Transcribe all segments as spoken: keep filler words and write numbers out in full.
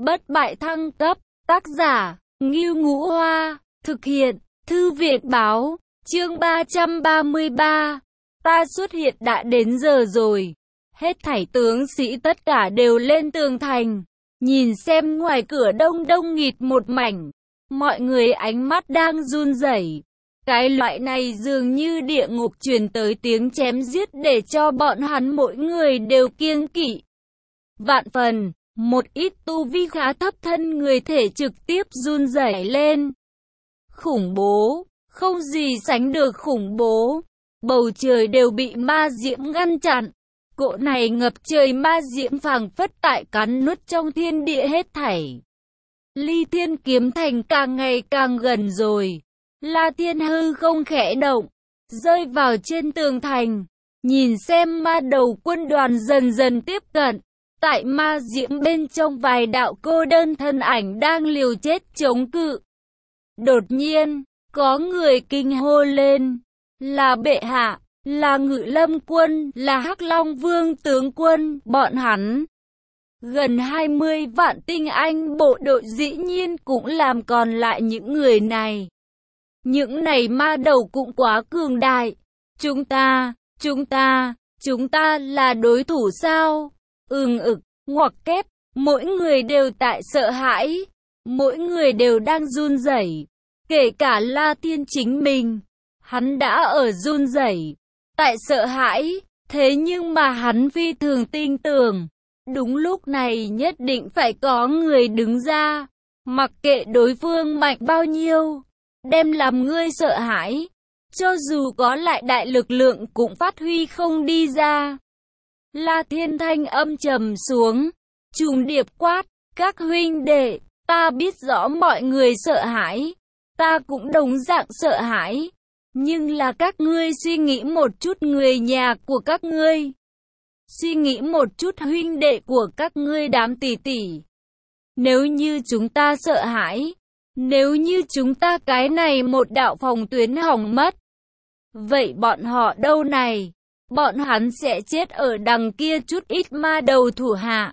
Bất bại thăng cấp, tác giả, Ngưu Ngũ Hoa, thực hiện, Thư viện báo, chương ba trăm ba mươi ba. Ta xuất hiện đã đến giờ rồi. Hết thảy tướng sĩ tất cả đều lên tường thành. Nhìn xem ngoài cửa đông đông nghịt một mảnh. Mọi người ánh mắt đang run rẩy. Cái loại này dường như địa ngục truyền tới tiếng chém giết để cho bọn hắn mỗi người đều kiêng kỵ. Vạn phần, một ít tu vi khá thấp thân người thể trực tiếp run rẩy lên. Khủng bố, không gì sánh được khủng bố. Bầu trời đều bị ma diễm ngăn chặn. Cỗ này ngập trời ma diễm phảng phất tại cắn nuốt trong thiên địa hết thảy. Ly Thiên Kiếm Thành càng ngày càng gần rồi. La Thiên hư không khẽ động, rơi vào trên tường thành. Nhìn xem ma đầu quân đoàn dần dần tiếp cận. Tại ma diễm bên trong vài đạo cô đơn thân ảnh đang liều chết chống cự. Đột nhiên, có người kinh hô lên. Là bệ hạ, là Ngự Lâm quân, là Hắc Long Vương tướng quân, bọn hắn. Gần hai mươi vạn tinh anh bộ đội dĩ nhiên cũng làm còn lại những người này. Những này ma đầu cũng quá cường đại. Chúng ta, chúng ta, chúng ta là đối thủ sao? Ừm ực, ngoặc kép, mỗi người đều tại sợ hãi. Mỗi người đều đang run rẩy. Kể cả La Thiên chính mình. Hắn đã ở run rẩy, tại sợ hãi. Thế nhưng mà hắn phi thường tin tưởng. Đúng lúc này nhất định phải có người đứng ra. Mặc kệ đối phương mạnh bao nhiêu, đem làm ngươi sợ hãi. Cho dù có lại đại lực lượng cũng phát huy không đi ra. La Thiên thanh âm trầm xuống. Trùng điệp quát, các huynh đệ, ta biết rõ mọi người sợ hãi. Ta cũng đồng dạng sợ hãi. Nhưng là các ngươi suy nghĩ một chút người nhà của các ngươi. Suy nghĩ một chút huynh đệ của các ngươi đám tỷ tỷ. Nếu như chúng ta sợ hãi, nếu như chúng ta cái này một đạo phòng tuyến hỏng mất, vậy bọn họ đâu này? Bọn hắn sẽ chết ở đằng kia chút ít ma đầu thủ hạ.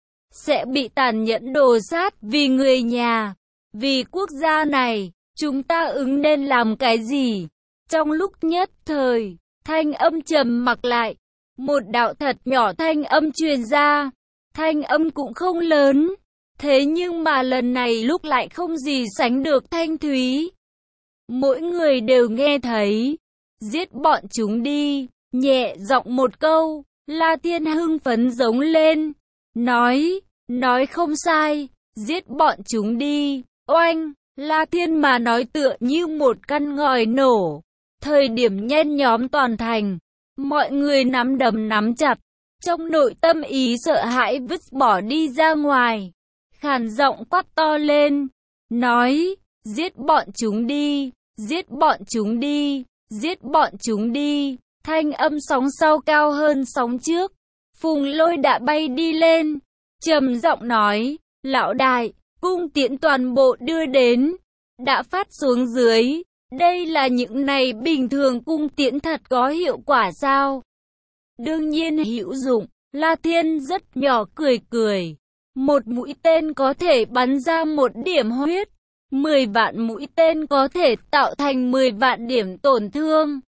Sẽ bị tàn nhẫn đồ sát vì người nhà, vì quốc gia này. Chúng ta ứng nên làm cái gì? Trong lúc nhất thời, thanh âm trầm mặc lại. Một đạo thật nhỏ thanh âm truyền ra. Thanh âm cũng không lớn. Thế nhưng mà lần này lúc lại không gì sánh được thanh thúy. Mỗi người đều nghe thấy. Giết bọn chúng đi. Nhẹ giọng một câu. La Thiên hưng phấn giống lên. Nói, nói không sai. Giết bọn chúng đi. Oanh, La Thiên mà nói tựa như một căn ngòi nổ. Thời điểm nhen nhóm toàn thành, mọi người nắm đấm nắm chặt, trong nội tâm ý sợ hãi vứt bỏ đi ra ngoài. Khàn giọng quát to lên, nói, giết bọn chúng đi, giết bọn chúng đi, giết bọn chúng đi. Thanh âm sóng sau cao hơn sóng trước. Phùng Lôi đã bay đi lên, trầm giọng nói, lão đại, cung tiễn toàn bộ đưa đến, đã phát xuống dưới. Đây là những này bình thường cung tiễn thật có hiệu quả sao? Đương nhiên hữu dụng. La Thiên rất nhỏ cười cười. Một mũi tên có thể bắn ra một điểm huyết. Mười vạn mũi tên có thể tạo thành mười vạn điểm tổn thương.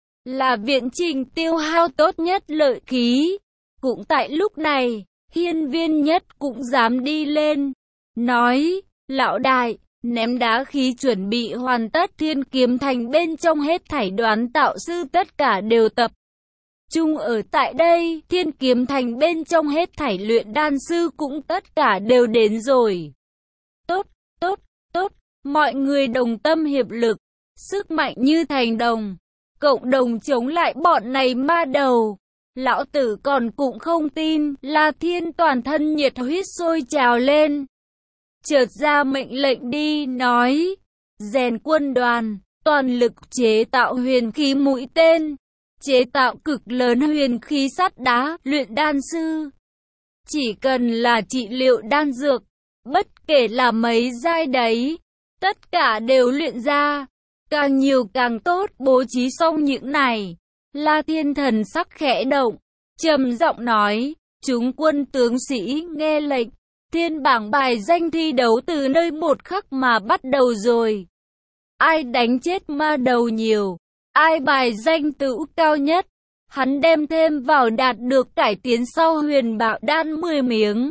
Là viện trình tiêu hao tốt nhất lợi khí. Cũng tại lúc này, Hiên Viên Nhất cũng dám đi lên. Nói, lão đại, ném đá khí chuẩn bị hoàn tất. Thiên Kiếm Thành bên trong hết thảy đoán tạo sư tất cả đều tập trung ở tại đây. Thiên Kiếm Thành bên trong hết thảy luyện đan sư cũng tất cả đều đến rồi. Tốt, tốt, tốt, mọi người đồng tâm hiệp lực, sức mạnh như thành đồng, cộng đồng chống lại bọn này ma đầu. Lão tử còn cũng không tin. La Thiên toàn thân nhiệt huyết sôi trào lên. Chợt ra mệnh lệnh đi, nói, rèn quân đoàn, toàn lực chế tạo huyền khí mũi tên, chế tạo cực lớn huyền khí sắt đá, luyện đan sư. Chỉ cần là trị liệu đan dược, bất kể là mấy giai đấy, tất cả đều luyện ra, càng nhiều càng tốt. Bố trí xong những này, La Thiên thần sắc khẽ động, trầm giọng nói, chúng quân tướng sĩ nghe lệnh. Thiên bảng bài danh thi đấu từ nơi một khắc mà bắt đầu rồi. Ai đánh chết ma đầu nhiều, ai bài danh tựu cao nhất, hắn đem thêm vào đạt được cải tiến sau huyền bạo đan mười miếng.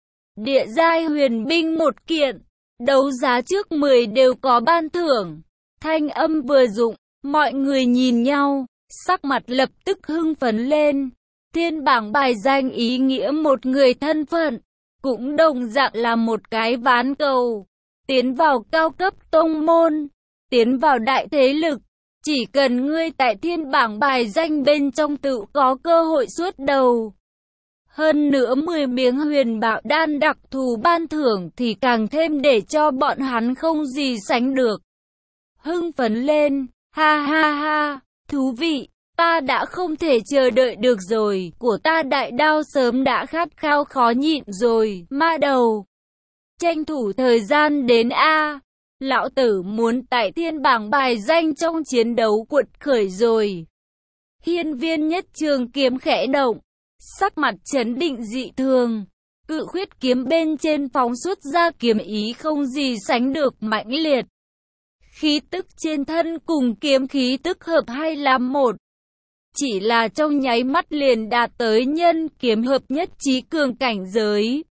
Địa giai huyền binh một kiện, đấu giá trước mười đều có ban thưởng. Thanh âm vừa dụng, mọi người nhìn nhau, sắc mặt lập tức hưng phấn lên. Thiên bảng bài danh ý nghĩa một người thân phận, cũng đồng dạng là một cái ván cầu. Tiến vào cao cấp tông môn, tiến vào đại thế lực, chỉ cần ngươi tại thiên bảng bài danh bên trong tự có cơ hội suốt đầu. Hơn nữa mười miếng huyền bạo đan đặc thù ban thưởng thì càng thêm để cho bọn hắn không gì sánh được. Hưng phấn lên, ha ha ha, thú vị, ta đã không thể chờ đợi được rồi, của ta đại đao sớm đã khát khao khó nhịn rồi, ma đầu. Tranh thủ thời gian đến a, lão tử muốn tại thiên bảng bài danh trong chiến đấu quật khởi rồi. Hiên viên nhất trường kiếm khẽ động, sắc mặt chấn định dị thường, cự khuyết kiếm bên trên phóng xuất ra kiếm ý không gì sánh được mãnh liệt. Khí tức trên thân cùng kiếm khí tức hợp hay làm một. Chỉ là trong nháy mắt liền đạt tới nhân kiếm hợp nhất trí cường cảnh giới.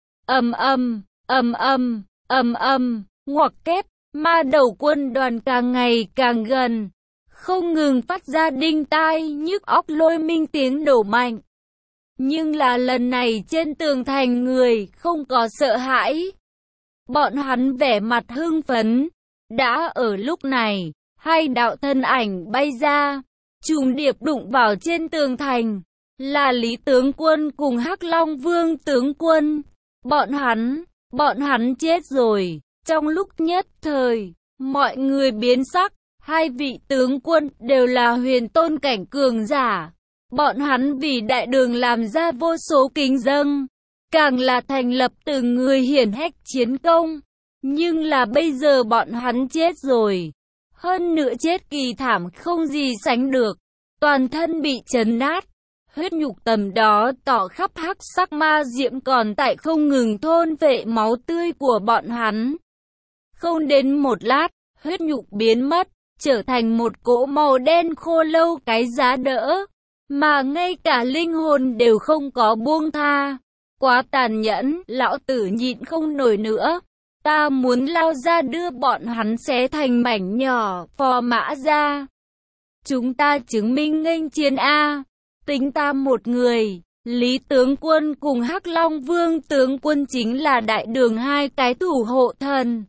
Ầm ầm, ầm ầm, ầm ầm, ngoặc kép, ma đầu quân đoàn càng ngày càng gần, không ngừng phát ra đinh tai nhức óc lôi minh tiếng đổ mạnh. Nhưng là lần này trên tường thành người không có sợ hãi. Bọn hắn vẻ mặt hưng phấn. Đã ở lúc này, hai đạo thân ảnh bay ra, trùng điệp đụng vào trên tường thành, là Lý tướng quân cùng Hắc Long Vương tướng quân. Bọn hắn, bọn hắn chết rồi. Trong lúc nhất thời, mọi người biến sắc, hai vị tướng quân đều là huyền tôn cảnh cường giả. Bọn hắn vì đại đường làm ra vô số kính dâng, càng là thành lập từng người hiển hách chiến công. Nhưng là bây giờ bọn hắn chết rồi. Hơn nữa chết kỳ thảm không gì sánh được. Toàn thân bị chấn nát. Huyết nhục tầm đó tỏ khắp hắc sắc ma diệm còn tại không ngừng thôn vệ máu tươi của bọn hắn. Không đến một lát, huyết nhục biến mất, trở thành một cỗ màu đen khô lâu cái giá đỡ. Mà ngay cả linh hồn đều không có buông tha. Quá tàn nhẫn, lão tử nhịn không nổi nữa. Ta muốn lao ra đưa bọn hắn xé thành mảnh nhỏ, phò mã ra. Chúng ta chứng minh nghênh chiến A. Tính ta một người, Lý tướng quân cùng Hắc Long Vương tướng quân chính là đại đường hai cái thủ hộ thần.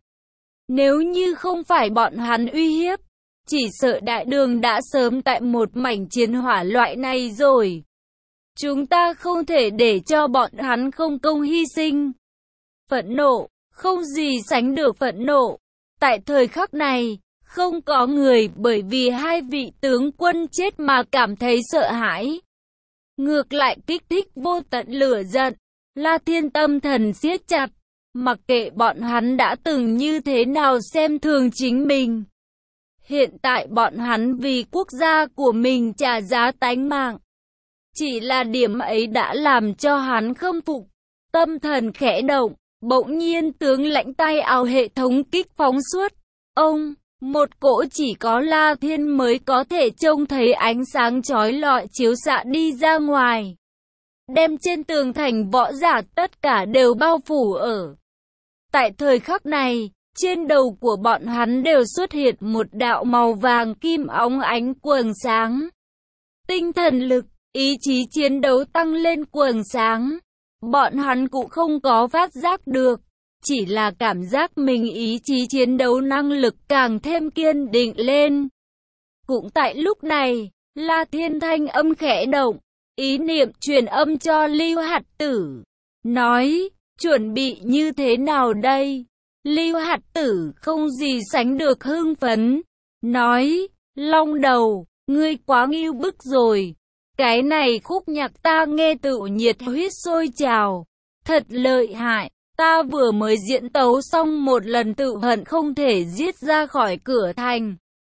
Nếu như không phải bọn hắn uy hiếp, chỉ sợ đại đường đã sớm tại một mảnh chiến hỏa loại này rồi. Chúng ta không thể để cho bọn hắn không công hy sinh. Phẫn nộ, không gì sánh được phẫn nộ. Tại thời khắc này, không có người bởi vì hai vị tướng quân chết mà cảm thấy sợ hãi. Ngược lại kích thích vô tận lửa giận, La Thiên tâm thần siết chặt, mặc kệ bọn hắn đã từng như thế nào xem thường chính mình. Hiện tại bọn hắn vì quốc gia của mình trả giá tánh mạng. Chỉ là điểm ấy đã làm cho hắn khâm phục, tâm thần khẽ động, bỗng nhiên tướng lãnh tay áo hệ thống kích phóng suốt. Ông, một cỗ chỉ có La Thiên mới có thể trông thấy ánh sáng chói lọi chiếu xạ đi ra ngoài. Đem trên tường thành võ giả tất cả đều bao phủ ở. Tại thời khắc này, trên đầu của bọn hắn đều xuất hiện một đạo màu vàng kim óng ánh quầng sáng. Tinh thần lực, ý chí chiến đấu tăng lên quầng sáng. Bọn hắn cũng không có phát giác được, chỉ là cảm giác mình ý chí chiến đấu năng lực càng thêm kiên định lên. Cũng tại lúc này, La Thiên thanh âm khẽ động, ý niệm truyền âm cho Lưu Hạt Tử, nói, chuẩn bị như thế nào đây? Lưu Hạt Tử không gì sánh được hưng phấn, nói, Long Đầu, ngươi quá ngưu bức rồi. Cái này khúc nhạc ta nghe tự nhiệt huyết sôi trào, thật lợi hại, ta vừa mới diễn tấu xong một lần tự hận không thể giết ra khỏi cửa thành.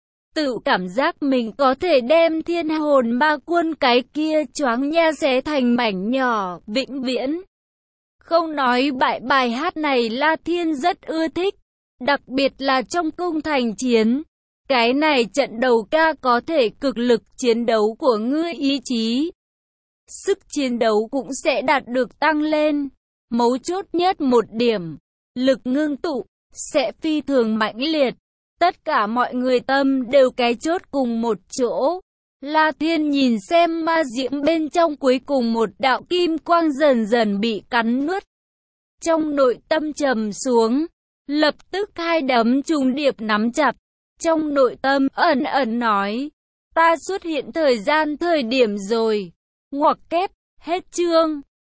Tự cảm giác mình có thể đem thiên hồn ma quân cái kia choáng nha xé thành mảnh nhỏ, vĩnh viễn. Không nói bại, bài hát này La Thiên rất ưa thích, đặc biệt là trong cung thành chiến. Cái này trận đầu ca có thể cực lực chiến đấu của ngươi, ý chí, sức chiến đấu cũng sẽ đạt được tăng lên. Mấu chốt nhất một điểm, lực ngưng tụ sẽ phi thường mãnh liệt. Tất cả mọi người tâm đều cái chốt cùng một chỗ. La Thiên nhìn xem ma diễm bên trong, cuối cùng một đạo kim quang dần dần bị cắn nuốt. Trong nội tâm trầm xuống, lập tức hai đấm trùng điệp nắm chặt. Trong nội tâm ẩn ẩn nói, ta xuất hiện thời gian thời điểm rồi. Ngoặc kép, hết chương.